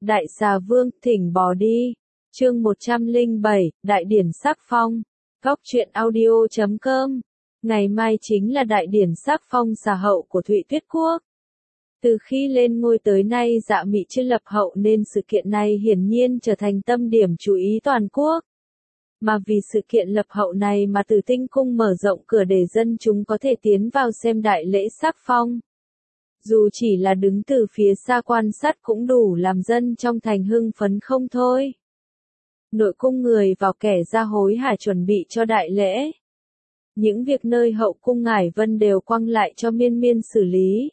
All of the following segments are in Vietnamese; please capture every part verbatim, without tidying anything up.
Đại xà vương, thỉnh bò đi. Chương một trăm lẻ bảy, Đại điển sắc phong. Góc truyện audio chấm com. Ngày mai chính là đại điển sắc phong xà hậu của Thụy Tuyết Quốc. Từ khi lên ngôi tới nay Dạ Mị chưa lập hậu nên sự kiện này hiển nhiên trở thành tâm điểm chú ý toàn quốc. Mà vì sự kiện lập hậu này mà Tử Tinh Cung mở rộng cửa để dân chúng có thể tiến vào xem đại lễ sắc phong. Dù chỉ là đứng từ phía xa quan sát cũng đủ làm dân trong thành hưng phấn không thôi. Nội cung người vào kẻ ra hối hả chuẩn bị cho đại lễ. Những việc nơi hậu cung Ngải Vân đều quăng lại cho Miên Miên xử lý.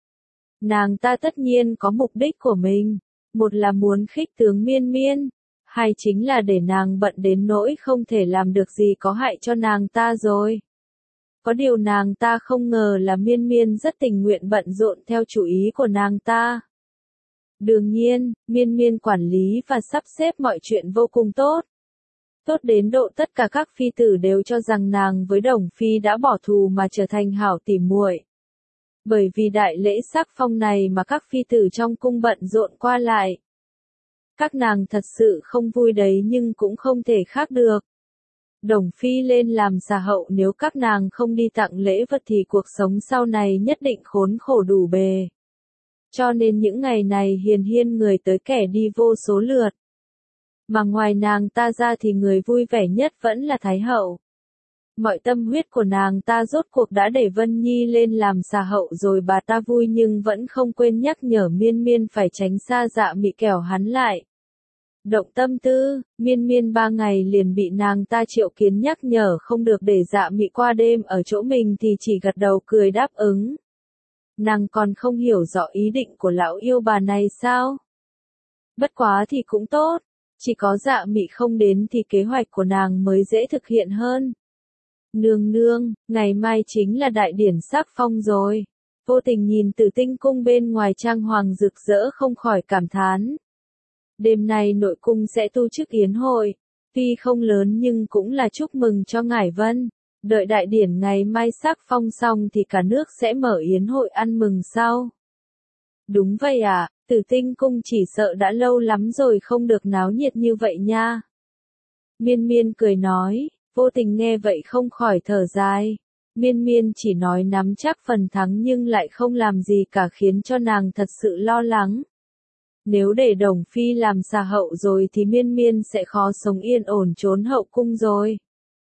Nàng ta tất nhiên có mục đích của mình, một là muốn khích tướng Miên Miên, hai chính là để nàng bận đến nỗi không thể làm được gì có hại cho nàng ta rồi. Có điều nàng ta không ngờ là Miên Miên rất tình nguyện bận rộn theo chủ ý của nàng ta. Đương nhiên, Miên Miên quản lý và sắp xếp mọi chuyện vô cùng tốt. Tốt đến độ tất cả các phi tử đều cho rằng nàng với Đồng Phi đã bỏ thù mà trở thành hảo tỉ muội. Bởi vì đại lễ sắc phong này mà các phi tử trong cung bận rộn qua lại. Các nàng thật sự không vui đấy nhưng cũng không thể khác được. Đồng Phi lên làm xà hậu nếu các nàng không đi tặng lễ vật thì cuộc sống sau này nhất định khốn khổ đủ bề. Cho nên những ngày này hiền hiên người tới kẻ đi vô số lượt. Mà ngoài nàng ta ra thì người vui vẻ nhất vẫn là Thái hậu. Mọi tâm huyết của nàng ta rốt cuộc đã để Vân Nhi lên làm xà hậu rồi bà ta vui nhưng vẫn không quên nhắc nhở Miên Miên phải tránh xa Dạ Mị kẻo hắn lại. Động tâm tư, Miên Miên ba ngày liền bị nàng ta triệu kiến nhắc nhở không được để Dạ Mị qua đêm ở chỗ mình thì chỉ gật đầu cười đáp ứng. Nàng còn không hiểu rõ ý định của lão yêu bà này sao? Bất quá thì cũng tốt, chỉ có Dạ Mị không đến thì kế hoạch của nàng mới dễ thực hiện hơn. Nương nương, ngày mai chính là đại điển sắc phong rồi. Vô tình nhìn Tử Tinh Cung bên ngoài trang hoàng rực rỡ không khỏi cảm thán. Đêm nay nội cung sẽ tu chức yến hội, tuy không lớn nhưng cũng là chúc mừng cho Ngải Vân. Đợi đại điển ngày mai sắc phong xong thì cả nước sẽ mở yến hội ăn mừng sau. Đúng vậy à, Tử Tinh Cung chỉ sợ đã lâu lắm rồi không được náo nhiệt như vậy nha. Miên Miên cười nói, Vô Tình nghe vậy không khỏi thở dài. Miên Miên chỉ nói nắm chắc phần thắng nhưng lại không làm gì cả khiến cho nàng thật sự lo lắng. Nếu để Đồng Phi làm xà hậu rồi thì Miên Miên sẽ khó sống yên ổn trốn hậu cung rồi.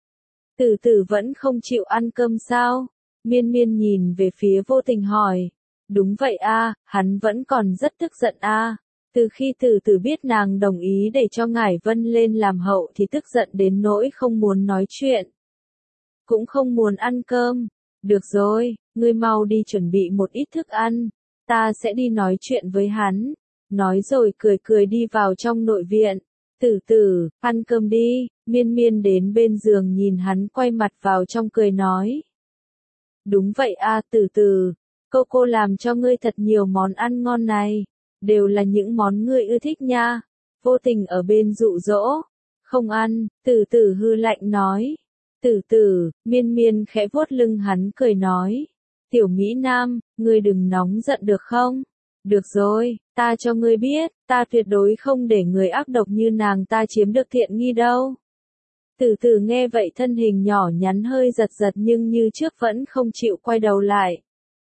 Tử Tử vẫn không chịu ăn cơm sao? Miên Miên nhìn về phía Vô Tình hỏi. Đúng vậy a, hắn vẫn còn rất tức giận a. Từ khi Tử Tử biết nàng đồng ý để cho Ngải Vân lên làm hậu thì tức giận đến nỗi không muốn nói chuyện. Cũng không muốn ăn cơm. Được rồi, ngươi mau đi chuẩn bị một ít thức ăn. Ta sẽ đi nói chuyện với hắn. Nói rồi cười cười đi vào trong nội viện. Tử Tử, ăn cơm đi. Miên Miên đến bên giường nhìn hắn quay mặt vào trong cười nói. Đúng vậy a, Tử Tử. Cô cô làm cho ngươi thật nhiều món ăn ngon này. Đều là những món ngươi ưa thích nha. Vô Tình ở bên dụ dỗ. Không ăn, Tử Tử hư lạnh nói. Tử Tử, Miên Miên khẽ vuốt lưng hắn cười nói. Tiểu Mỹ Nam, ngươi đừng nóng giận được không? Được rồi, ta cho ngươi biết, ta tuyệt đối không để người ác độc như nàng ta chiếm được thiện nghi đâu. Tử Tử nghe vậy thân hình nhỏ nhắn hơi giật giật nhưng như trước vẫn không chịu quay đầu lại.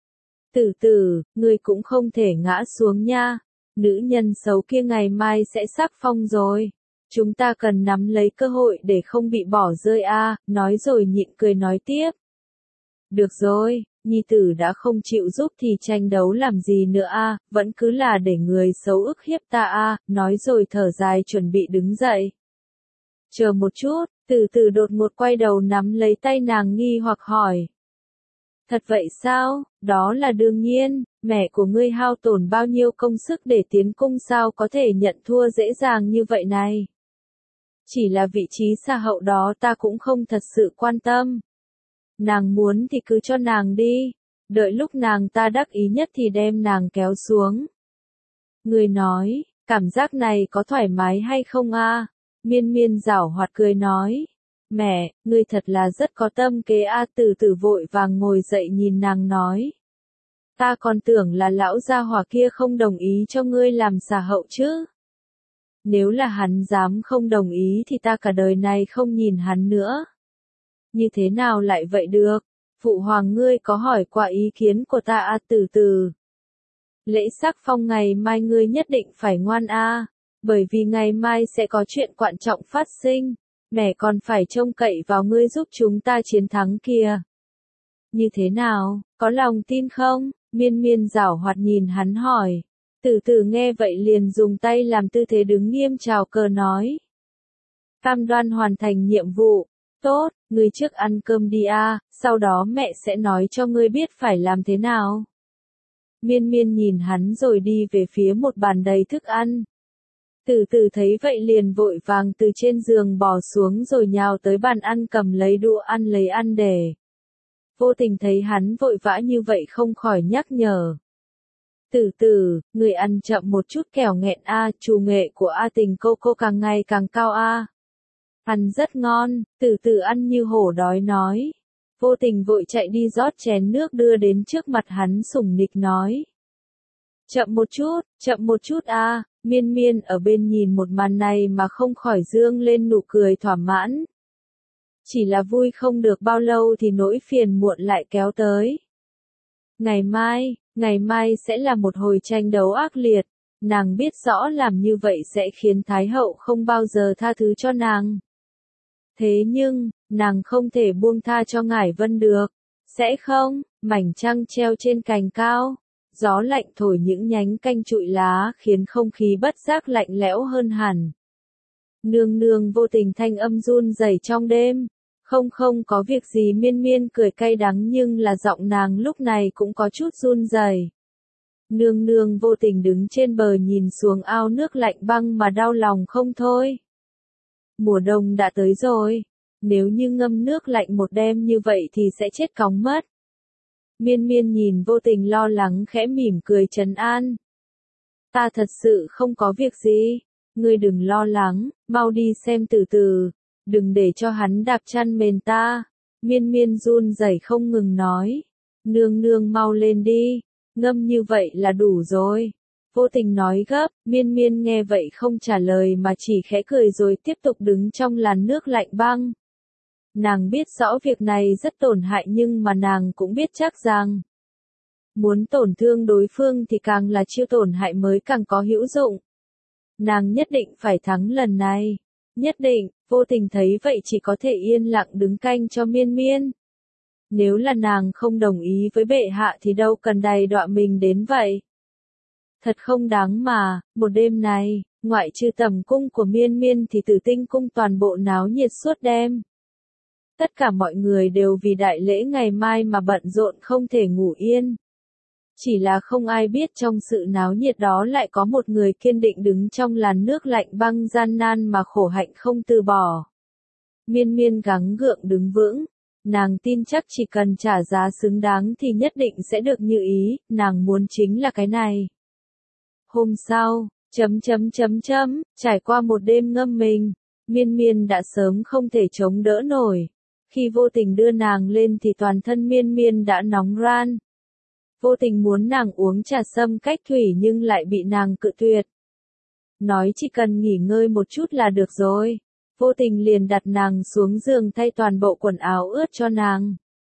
Tử Tử, ngươi cũng không thể ngã xuống nha. Nữ nhân xấu kia ngày mai sẽ sắc phong rồi. Chúng ta cần nắm lấy cơ hội để không bị bỏ rơi a. Nói rồi nhịn cười nói tiếp. Được rồi, nhi tử đã không chịu giúp thì tranh đấu làm gì nữa a, vẫn cứ là để người xấu ức hiếp ta a. Nói rồi thở dài chuẩn bị đứng dậy. Chờ một chút, Tử Tử đột ngột quay đầu nắm lấy tay nàng nghi hoặc hỏi. Thật vậy sao? Đó là đương nhiên, mẹ của ngươi hao tổn bao nhiêu công sức để tiến cung sao có thể nhận thua dễ dàng như vậy này. Chỉ là vị trí xà hậu đó ta cũng không thật sự quan tâm. Nàng muốn thì cứ cho nàng đi, đợi lúc nàng ta đắc ý nhất thì đem nàng kéo xuống. Người nói, cảm giác này có thoải mái hay không a? Miên Miên giảo hoạt cười nói. Mẹ, ngươi thật là rất có tâm kế a. Tử Tử vội vàng ngồi dậy nhìn nàng nói. Ta còn tưởng là lão gia hỏa kia không đồng ý cho ngươi làm xà hậu chứ. Nếu là hắn dám không đồng ý thì ta cả đời này không nhìn hắn nữa. Như thế nào lại vậy được? Phụ hoàng ngươi có hỏi qua ý kiến của ta à? Từ từ. Lễ sắc phong ngày mai ngươi nhất định phải ngoan a, à, bởi vì ngày mai sẽ có chuyện quan trọng phát sinh, mẹ còn phải trông cậy vào ngươi giúp chúng ta chiến thắng kìa. Như thế nào, có lòng tin không? Miên miên giảo hoạt nhìn hắn hỏi. Từ từ nghe vậy liền dùng tay làm tư thế đứng nghiêm chào cờ nói. Cam đoan hoàn thành nhiệm vụ. Tốt, ngươi trước ăn cơm đi a, à, sau đó mẹ sẽ nói cho ngươi biết phải làm thế nào. Miên miên nhìn hắn rồi đi về phía một bàn đầy thức ăn. Từ từ thấy vậy liền vội vàng từ trên giường bò xuống rồi nhào tới bàn ăn cầm lấy đũa ăn lấy ăn để. Vô Tình thấy hắn vội vã như vậy không khỏi nhắc nhở. Từ từ, người ăn chậm một chút kẻo nghẹn a, chủ nghệ của A Tình cô cô càng ngày càng cao a. Ăn rất ngon, từ từ ăn như hổ đói nói. Vô Tình vội chạy đi rót chén nước đưa đến trước mặt hắn sủng nịch nói. Chậm một chút, chậm một chút a. Miên miên ở bên nhìn một màn này mà không khỏi dương lên nụ cười thỏa mãn. Chỉ là vui không được bao lâu thì nỗi phiền muộn lại kéo tới. Ngày mai, ngày mai sẽ là một hồi tranh đấu ác liệt, nàng biết rõ làm như vậy sẽ khiến Thái hậu không bao giờ tha thứ cho nàng. Thế nhưng, nàng không thể buông tha cho Ngải Vân được. Sẽ không? Mảnh trăng treo trên cành cao. Gió lạnh thổi những nhánh canh trụi lá khiến không khí bất giác lạnh lẽo hơn hẳn. Nương nương Vô Tình thanh âm run rẩy trong đêm. Không không có việc gì. Miên miên cười cay đắng nhưng là giọng nàng lúc này cũng có chút run rẩy. Nương nương Vô Tình đứng trên bờ nhìn xuống ao nước lạnh băng mà đau lòng không thôi. Mùa đông đã tới rồi. Nếu như ngâm nước lạnh một đêm như vậy thì sẽ chết cóng mất. Miên miên nhìn Vô Tình lo lắng khẽ mỉm cười trấn an. Ta thật sự không có việc gì. Ngươi đừng lo lắng, mau đi xem từ từ. Đừng để cho hắn đạp chăn mền ta. Miên miên run rẩy không ngừng nói. Nương nương mau lên đi. Ngâm như vậy là đủ rồi. Vô Tình nói gấp, miên miên nghe vậy không trả lời mà chỉ khẽ cười rồi tiếp tục đứng trong làn nước lạnh băng. Nàng biết rõ việc này rất tổn hại nhưng mà nàng cũng biết chắc rằng muốn tổn thương đối phương thì càng là chiêu tổn hại mới càng có hữu dụng. Nàng nhất định phải thắng lần này. Nhất định, Vô Tình thấy vậy chỉ có thể yên lặng đứng canh cho miên miên. Nếu là nàng không đồng ý với bệ hạ thì đâu cần đầy đọa mình đến vậy. Thật không đáng mà, một đêm này, ngoại trừ tầm cung của miên miên thì Tử Tinh cung toàn bộ náo nhiệt suốt đêm. Tất cả mọi người đều vì đại lễ ngày mai mà bận rộn không thể ngủ yên. Chỉ là không ai biết trong sự náo nhiệt đó lại có một người kiên định đứng trong làn nước lạnh băng gian nan mà khổ hạnh không từ bỏ. Miên miên gắng gượng đứng vững. Nàng tin chắc chỉ cần trả giá xứng đáng thì nhất định sẽ được như ý, nàng muốn chính là cái này. Hôm sau, chấm chấm chấm chấm, trải qua một đêm ngâm mình, miên miên đã sớm không thể chống đỡ nổi. Khi Vô Tình đưa nàng lên thì toàn thân miên miên đã nóng ran. Vô Tình muốn nàng uống trà sâm cách thủy nhưng lại bị nàng cự tuyệt. Nói chỉ cần nghỉ ngơi một chút là được rồi. Vô Tình liền đặt nàng xuống giường thay toàn bộ quần áo ướt cho nàng.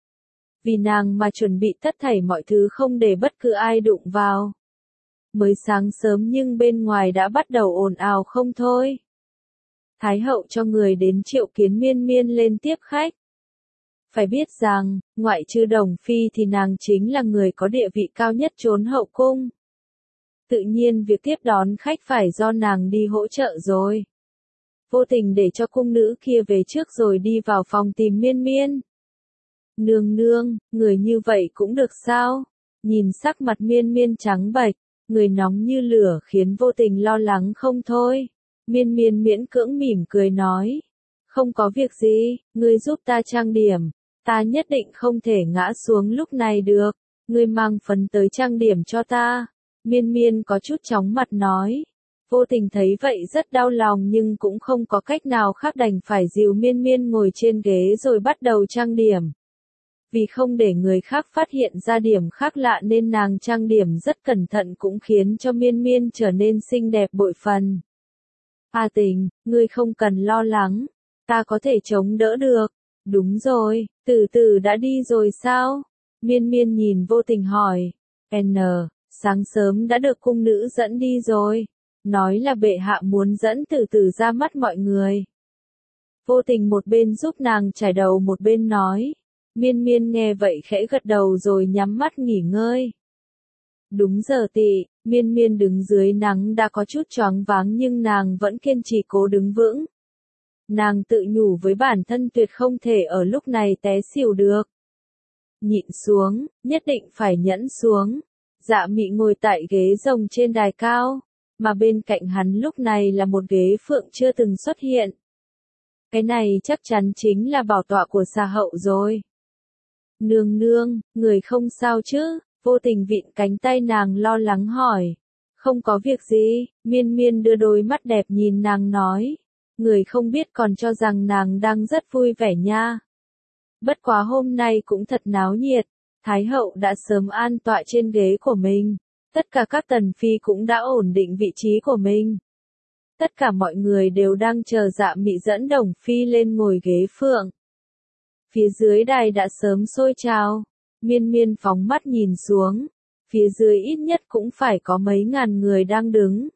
Vì nàng mà chuẩn bị tất thảy mọi thứ không để bất cứ ai đụng vào. Mới sáng sớm nhưng bên ngoài đã bắt đầu ồn ào không thôi. Thái hậu cho người đến triệu kiến miên miên lên tiếp khách. Phải biết rằng, ngoại trừ Đồng Phi thì nàng chính là người có địa vị cao nhất trốn hậu cung. Tự nhiên việc tiếp đón khách phải do nàng đi hỗ trợ rồi. Vô Tình để cho cung nữ kia về trước rồi đi vào phòng tìm miên miên. Nương nương, người như vậy cũng được sao? Nhìn sắc mặt miên miên trắng bệch, người nóng như lửa khiến Vô Tình lo lắng không thôi. Miên miên miễn cưỡng mỉm cười nói. Không có việc gì, ngươi giúp ta trang điểm. Ta nhất định không thể ngã xuống lúc này được. Ngươi mang phấn tới trang điểm cho ta. Miên miên có chút chóng mặt nói. Vô Tình thấy vậy rất đau lòng nhưng cũng không có cách nào khác đành phải dìu miên miên ngồi trên ghế rồi bắt đầu trang điểm. Vì không để người khác phát hiện ra điểm khác lạ nên nàng trang điểm rất cẩn thận cũng khiến cho miên miên trở nên xinh đẹp bội phần. A Tình, ngươi không cần lo lắng, ta có thể chống đỡ được. Đúng rồi, Tử Tử đã đi rồi sao? Miên Miên nhìn Vô Tình hỏi. N, sáng sớm đã được cung nữ dẫn đi rồi. Nói là bệ hạ muốn dẫn Tử Tử ra mắt mọi người. Vô Tình một bên giúp nàng chải đầu một bên nói. Miên Miên nghe vậy khẽ gật đầu rồi nhắm mắt nghỉ ngơi. Đúng giờ tị, Miên Miên đứng dưới nắng đã có chút choáng váng nhưng nàng vẫn kiên trì cố đứng vững. Nàng tự nhủ với bản thân tuyệt không thể ở lúc này té xỉu được. Nhịn xuống, nhất định phải nhẫn xuống. Dạ Mị ngồi tại ghế rồng trên đài cao, mà bên cạnh hắn lúc này là một ghế phượng chưa từng xuất hiện. Cái này chắc chắn chính là bảo tọa của Xà Hậu rồi. Nương nương, người không sao chứ? Vô Tình vịn cánh tay nàng lo lắng hỏi. Không có việc gì, Miên Miên đưa đôi mắt đẹp nhìn nàng nói. Người không biết còn cho rằng nàng đang rất vui vẻ nha. Bất quá hôm nay cũng thật náo nhiệt, Thái hậu đã sớm an tọa trên ghế của mình. Tất cả các tần phi cũng đã ổn định vị trí của mình. Tất cả mọi người đều đang chờ Dạ Mị dẫn Đồng Phi lên ngồi ghế phượng. Phía dưới đài đã sớm sôi trào. Miên Miên phóng mắt nhìn xuống. Phía dưới ít nhất cũng phải có mấy ngàn người đang đứng.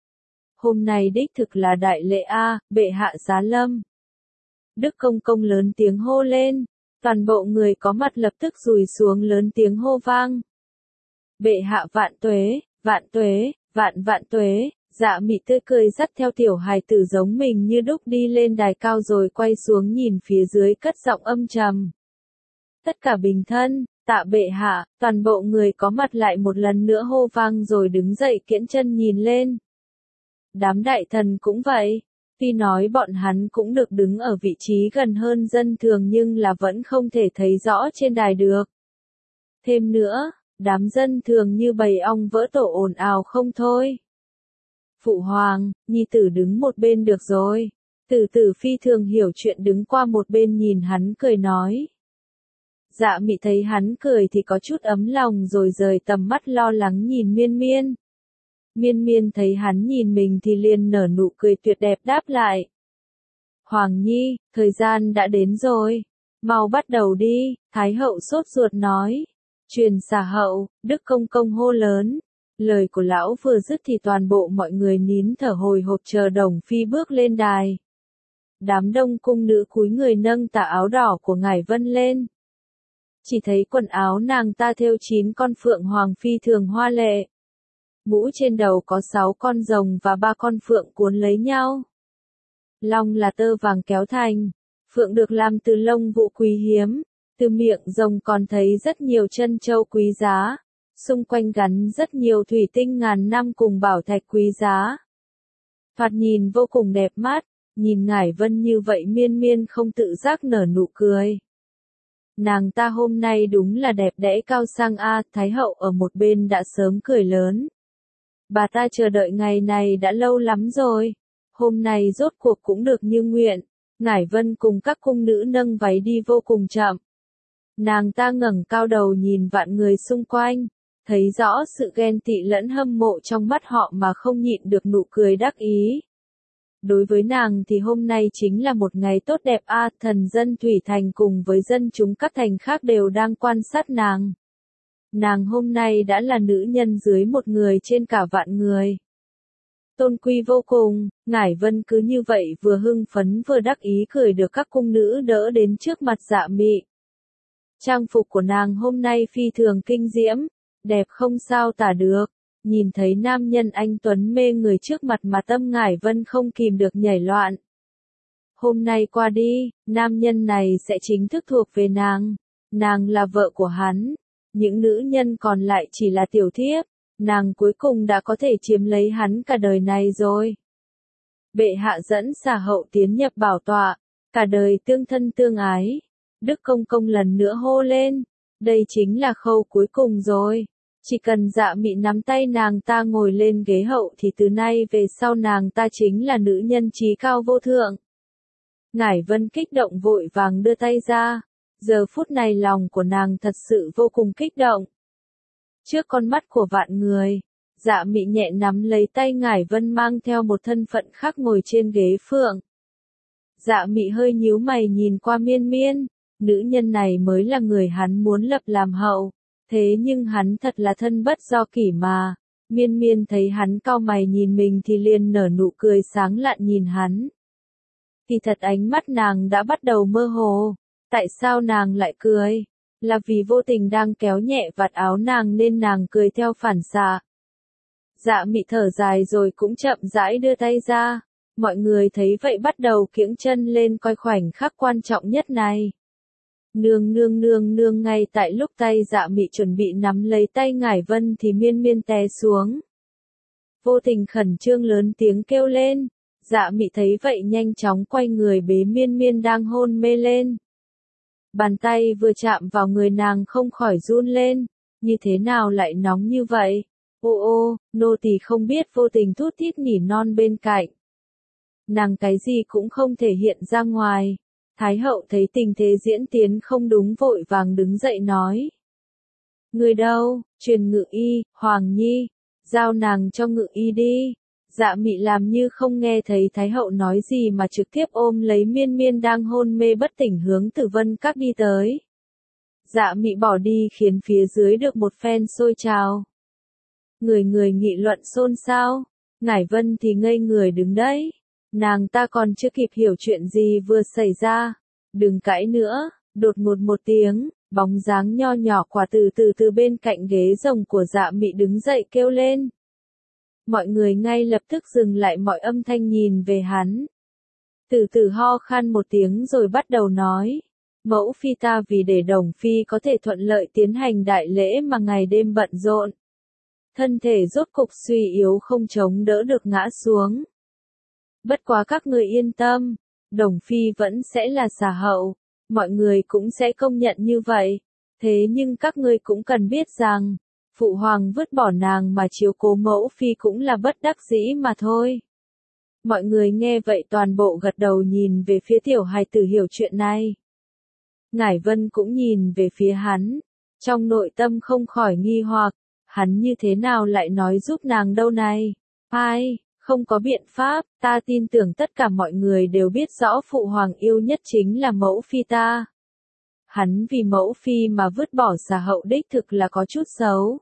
Hôm nay đích thực là đại lễ a, bệ hạ giá lâm. Đức Công Công lớn tiếng hô lên. Toàn bộ người có mặt lập tức rùi xuống lớn tiếng hô vang. Bệ hạ vạn tuế, vạn tuế, vạn vạn tuế. Dạ Mị tươi cười dắt theo tiểu hài tử giống mình như đúc đi lên đài cao rồi quay xuống nhìn phía dưới cất giọng âm trầm. Tất cả bình thân, tạ bệ hạ, toàn bộ người có mặt lại một lần nữa hô vang rồi đứng dậy kiễng chân nhìn lên. Đám đại thần cũng vậy, tuy nói bọn hắn cũng được đứng ở vị trí gần hơn dân thường nhưng là vẫn không thể thấy rõ trên đài được. Thêm nữa, đám dân thường như bầy ong vỡ tổ ồn ào không thôi. Phụ hoàng, nhi tử đứng một bên được rồi. Tử Tử phi thường hiểu chuyện đứng qua một bên nhìn hắn cười nói. Dạ Mị thấy hắn cười thì có chút ấm lòng rồi rời tầm mắt lo lắng nhìn Miên Miên. Miên Miên thấy hắn nhìn mình thì liền nở nụ cười tuyệt đẹp đáp lại. Hoàng nhi, thời gian đã đến rồi. Mau bắt đầu đi, Thái hậu sốt ruột nói. Truyền Xà Hậu, Đức Công Công hô lớn. Lời của lão vừa dứt thì toàn bộ mọi người nín thở hồi hộp chờ Đồng Phi bước lên đài. Đám đông cung nữ cúi người nâng tà áo đỏ của Ngải Vân lên. Chỉ thấy quần áo nàng ta thêu chín con phượng hoàng phi thường hoa lệ. Mũ trên đầu có sáu con rồng và ba con phượng cuốn lấy nhau. Long là tơ vàng kéo thành, phượng được làm từ lông vũ quý hiếm, từ miệng rồng còn thấy rất nhiều chân châu quý giá. Xung quanh gắn rất nhiều thủy tinh ngàn năm cùng bảo thạch quý giá. Thoạt nhìn vô cùng đẹp mắt, nhìn Ngải Vân như vậy Miên Miên không tự giác nở nụ cười. Nàng ta hôm nay đúng là đẹp đẽ cao sang a, Thái hậu ở một bên đã sớm cười lớn. Bà ta chờ đợi ngày này đã lâu lắm rồi. Hôm nay rốt cuộc cũng được như nguyện. Ngải Vân cùng các cung nữ nâng váy đi vô cùng chậm. Nàng ta ngẩng cao đầu nhìn vạn người xung quanh. Thấy rõ sự ghen tị lẫn hâm mộ trong mắt họ mà không nhịn được nụ cười đắc ý. Đối với nàng thì hôm nay chính là một ngày tốt đẹp a, thần dân Thủy Thành cùng với dân chúng các thành khác đều đang quan sát nàng. Nàng hôm nay đã là nữ nhân dưới một người trên cả vạn người. Tôn quý vô cùng, Ngải Vân cứ như vậy vừa hưng phấn vừa đắc ý cười được các cung nữ đỡ đến trước mặt Dạ Mị. Trang phục của nàng hôm nay phi thường kinh diễm. Đẹp không sao tả được, nhìn thấy nam nhân anh tuấn mê người trước mặt mà tâm Ngải Vân không kìm được nhảy loạn. Hôm nay qua đi, nam nhân này sẽ chính thức thuộc về nàng, nàng là vợ của hắn, những nữ nhân còn lại chỉ là tiểu thiếp, nàng cuối cùng đã có thể chiếm lấy hắn cả đời này rồi. Bệ hạ dẫn Xà Hậu tiến nhập bảo tọa, cả đời tương thân tương ái. Đức Công Công lần nữa hô lên, đây chính là khâu cuối cùng rồi. Chỉ cần Dạ Mị nắm tay nàng ta ngồi lên ghế hậu thì từ nay về sau nàng ta chính là nữ nhân trí cao vô thượng. Ngải Vân kích động vội vàng đưa tay ra. Giờ phút này lòng của nàng thật sự vô cùng kích động. Trước con mắt của vạn người, Dạ Mị nhẹ nắm lấy tay Ngải Vân mang theo một thân phận khác ngồi trên ghế phượng. Dạ Mị hơi nhíu mày nhìn qua Miên Miên, nữ nhân này mới là người hắn muốn lập làm hậu, thế nhưng hắn thật là thân bất do kỷ mà. Miên Miên thấy hắn cau mày nhìn mình thì liền nở nụ cười sáng lạn nhìn hắn. Thì thật ánh mắt nàng đã bắt đầu mơ hồ, tại sao nàng lại cười? Là vì vô tình đang kéo nhẹ vạt áo nàng nên nàng cười theo phản xạ. Dạ Mị thở dài rồi cũng chậm rãi đưa tay ra, mọi người thấy vậy bắt đầu kiễng chân lên coi khoảnh khắc quan trọng nhất này. Nương nương nương nương ngay tại lúc tay Dạ Mị chuẩn bị nắm lấy tay Ngải Vân thì Miên Miên té xuống. Vô tình khẩn trương lớn tiếng kêu lên, Dạ Mị thấy vậy nhanh chóng quay người bế Miên Miên đang hôn mê lên. Bàn tay vừa chạm vào người nàng không khỏi run lên, như thế nào lại nóng như vậy? Ô ô, nô tỳ không biết, vô tình thút thít nỉ non bên cạnh. Nàng cái gì cũng không thể hiện ra ngoài. Thái hậu thấy tình thế diễn tiến không đúng vội vàng đứng dậy nói. Người đâu, truyền ngự y, Hoàng Nhi, giao nàng cho ngự y đi. Dạ Mị làm như không nghe thấy Thái hậu nói gì mà trực tiếp ôm lấy Miên Miên đang hôn mê bất tỉnh hướng Tử Vân Các đi tới. Dạ Mị bỏ đi khiến phía dưới được một phen sôi trào. Người người nghị luận xôn xao, Ngải Vân thì ngây người đứng đấy. Nàng ta còn chưa kịp hiểu chuyện gì vừa xảy ra. Đừng cãi nữa, đột ngột một tiếng, bóng dáng nho nhỏ quả từ từ từ bên cạnh ghế rồng của Dạ Mị đứng dậy kêu lên. Mọi người ngay lập tức dừng lại mọi âm thanh nhìn về hắn. Từ từ ho khan một tiếng rồi bắt đầu nói. Mẫu phi ta vì để Đồng phi có thể thuận lợi tiến hành đại lễ mà ngày đêm bận rộn. Thân thể rốt cục suy yếu không chống đỡ được ngã xuống. Bất quá các người yên tâm, Đồng phi vẫn sẽ là xà hậu, mọi người cũng sẽ công nhận như vậy. Thế nhưng các ngươi cũng cần biết rằng, phụ hoàng vứt bỏ nàng mà chiếu cố mẫu phi cũng là bất đắc dĩ mà thôi. Mọi người nghe vậy toàn bộ gật đầu nhìn về phía tiểu hài tử hiểu chuyện này. Ngải Vân cũng nhìn về phía hắn, trong nội tâm không khỏi nghi hoặc, hắn như thế nào lại nói giúp nàng đâu này? Ai, không có biện pháp, ta tin tưởng tất cả mọi người đều biết rõ phụ hoàng yêu nhất chính là mẫu phi ta. Hắn vì mẫu phi mà vứt bỏ xà hậu đích thực là có chút xấu.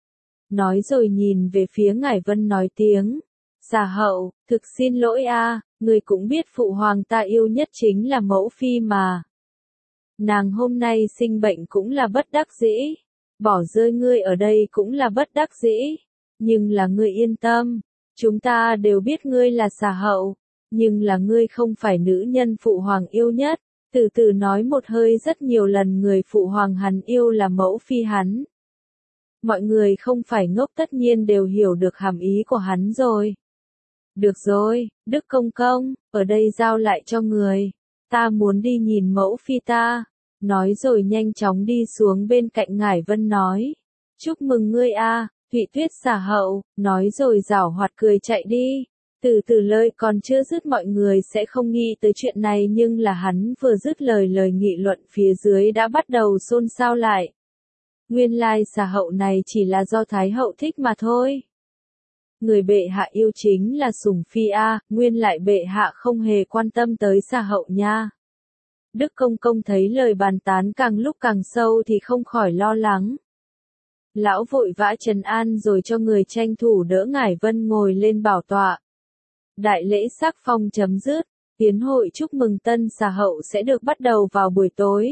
Nói rồi nhìn về phía Ngải Vân nói tiếng, xà hậu, thực xin lỗi a, người cũng biết phụ hoàng ta yêu nhất chính là mẫu phi mà. Nàng hôm nay sinh bệnh cũng là bất đắc dĩ, bỏ rơi ngươi ở đây cũng là bất đắc dĩ, nhưng là ngươi yên tâm, chúng ta đều biết ngươi là xà hậu, nhưng là ngươi không phải nữ nhân phụ hoàng yêu nhất. Từ từ nói một hơi rất nhiều lần người phụ hoàng hắn yêu là mẫu phi hắn. Mọi người không phải ngốc tất nhiên đều hiểu được hàm ý của hắn rồi. Được rồi, Đức Công Công, ở đây giao lại cho người. Ta muốn đi nhìn mẫu phi ta. Nói rồi nhanh chóng đi xuống bên cạnh Ngải Vân nói. Chúc mừng ngươi a, Thụy Tuyết xà hậu, nói rồi giảo hoạt cười chạy đi. Từ từ lời còn chưa dứt mọi người sẽ không nghĩ tới chuyện này nhưng là hắn vừa dứt lời lời nghị luận phía dưới đã bắt đầu xôn xao lại. Nguyên lai xà hậu này chỉ là do Thái hậu thích mà thôi. Người bệ hạ yêu chính là Sủng Phi a, nguyên lại bệ hạ không hề quan tâm tới xà hậu nha. Đức Công Công thấy lời bàn tán càng lúc càng sâu thì không khỏi lo lắng. Lão vội vã trấn an rồi cho người tranh thủ đỡ Ngải Vân ngồi lên bảo tọa. Đại lễ sắc phong chấm dứt, yến hội chúc mừng tân xà hậu sẽ được bắt đầu vào buổi tối.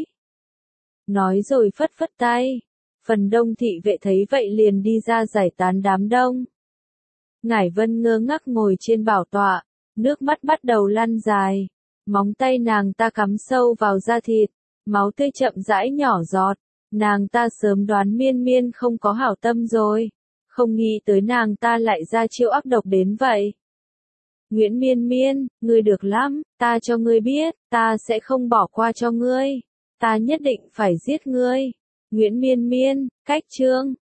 Nói rồi phất phất tay, phần đông thị vệ thấy vậy liền đi ra giải tán đám đông. Ngải Vân ngơ ngác ngồi trên bảo tọa, nước mắt bắt đầu lăn dài, móng tay nàng ta cắm sâu vào da thịt, máu tươi chậm rãi nhỏ giọt, nàng ta sớm đoán Miên Miên không có hảo tâm rồi, không nghĩ tới nàng ta lại ra chiêu ác độc đến vậy. Nguyễn Miên Miên, ngươi được lắm, ta cho ngươi biết, ta sẽ không bỏ qua cho ngươi, ta nhất định phải giết ngươi. Nguyễn Miên Miên, cách chương.